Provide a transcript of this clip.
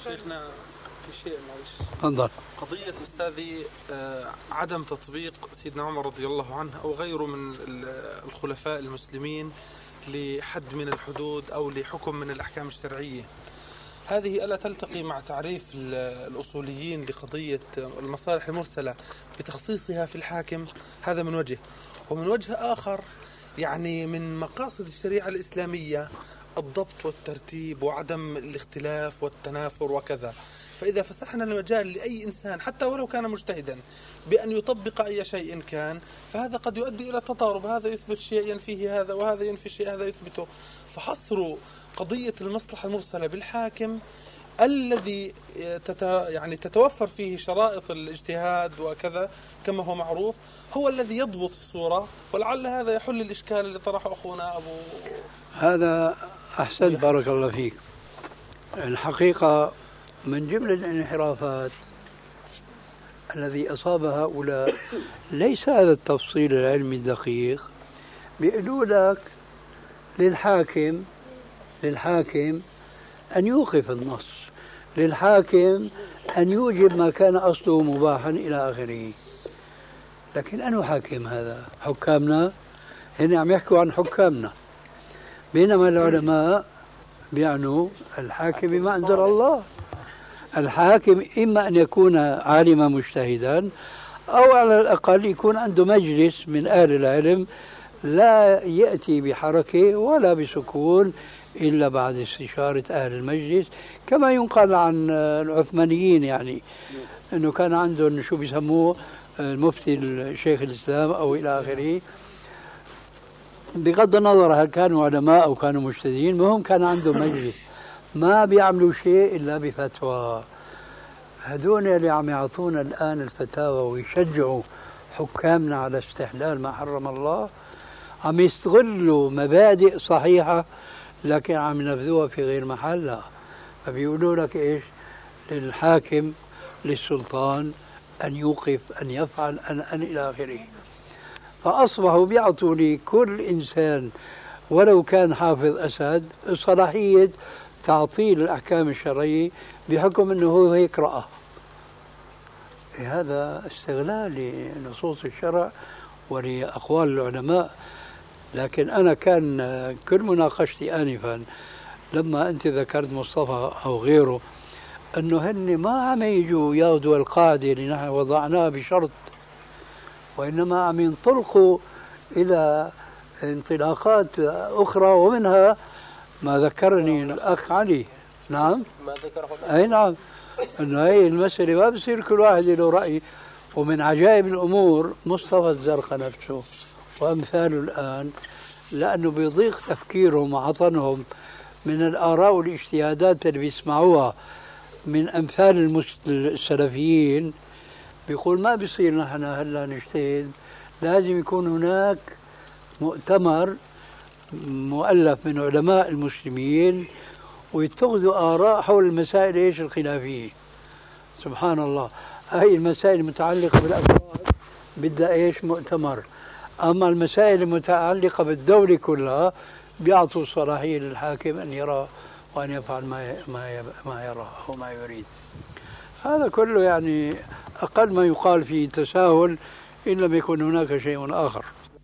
شيخنا في شيء معلش. تفضل. قضية أستاذي عدم تطبيق سيدنا عمر رضي الله عنه أو غيره من الخلفاء المسلمين لحد من الحدود أو لحكم من الأحكام الشرعية، هذه ألا تلتقي مع تعريف الأصوليين لقضية المصالح المرسلة بتخصيصها في الحاكم؟ هذا من وجه، ومن وجه آخر يعني من مقاصد الشريعة الإسلامية الضبط والترتيب وعدم الاختلاف والتنافر وكذا. فإذا فسحنا المجال لأي إنسان حتى ولو كان مجتهدا بأن يطبق أي شيء كان، فهذا قد يؤدي إلى تضارب، هذا يثبت شيء ينفيه هذا وهذا ينفي شيء هذا يثبته. فحصر قضية المصلحة المرسلة بالحاكم الذي يعني تتوفر فيه شرائط الاجتهاد وكذا كما هو معروف هو الذي يضبط الصورة، ولعل هذا يحل الإشكال اللي طرحه أخونا أبو. هذا أحسن، بارك الله فيك. الحقيقة من جملة الانحرافات الذي أصاب هؤلاء ليس هذا التفصيل العلمي الدقيق. بيقولوا لك للحاكم أن يوقف النص، للحاكم أن يوجب ما كان أصله مباحا إلى آخره. لكن أنه حاكم هذا؟ حكامنا هنا عم يحكوا عن حكامنا، بينما العلماء بيعنوا الحاكم بما أنزل الله. الحاكم إما أن يكون عالما مجتهدا أو على الأقل يكون عنده مجلس من أهل العلم لا يأتي بحركة ولا بسكون إلا بعد استشارة أهل المجلس، كما ينقل عن العثمانيين يعني أنه كان عندهم شو بيسموه المفتي الشيخ الإسلام أو إلى آخره. بغض النظر هل كانوا علماء أو كانوا مجتهدين، المهم كان عندهم مجلس ما بيعملوا شيء إلا بفتوى. هدول اللي عم يعطونا الآن الفتاوى ويشجعوا حكامنا على استحلال ما حرم الله عم يستغلوا مبادئ صحيحة لكن عم ينفذوها في غير محلها. فبيقولوا لك إيش؟ للحاكم للسلطان أن يوقف، أن يفعل، أن إلى آخره. فأصبحوا بيعطوا لكل إنسان ولو كان حافظ أسد صلاحية تعطيل الأحكام الشرعية بحكم أنه هو هيك رأى. هذا استغلال لنصوص الشرع ولأقوال العلماء. لكن أنا كان كل مناقشتي آنفا لما أنت ذكرت مصطفى أو غيره أنه هن ما عم يجوا ياخذوا القاعدة اللي نحن وضعناها بشرط، وإنما عم ينطلقوا إلى انطلاقات أخرى، ومنها ما ذكرني الأخ علي. نعم، ما ذكره أي نعم، أنه هي المسألة ما بصير كل واحد له رأي. ومن عجائب الأمور مصطفى الزرقاء نفسه وأمثاله الآن، لأنه بيضيق تفكيرهم وعطنهم من الآراء والاجتهادات اللي بيسمعوها من أمثال السلفيين، بيقول ما بيصير نحن هلا نجتهد، لازم يكون هناك مؤتمر مؤلف من علماء المسلمين ويتخذوا آراء حول المسائل إيش الخلافية. سبحان الله، هاي المسائل المتعلقة بالأفراد بدها إيش مؤتمر، أما المسائل المتعلقة بالدولة كلها بيعطوا صلاحية للحاكم أن يرى وأن يفعل ما يرى أو ما يريد. هذا كله يعني أقل ما يقال فيه تساهل إن لم يكن هناك شيء آخر.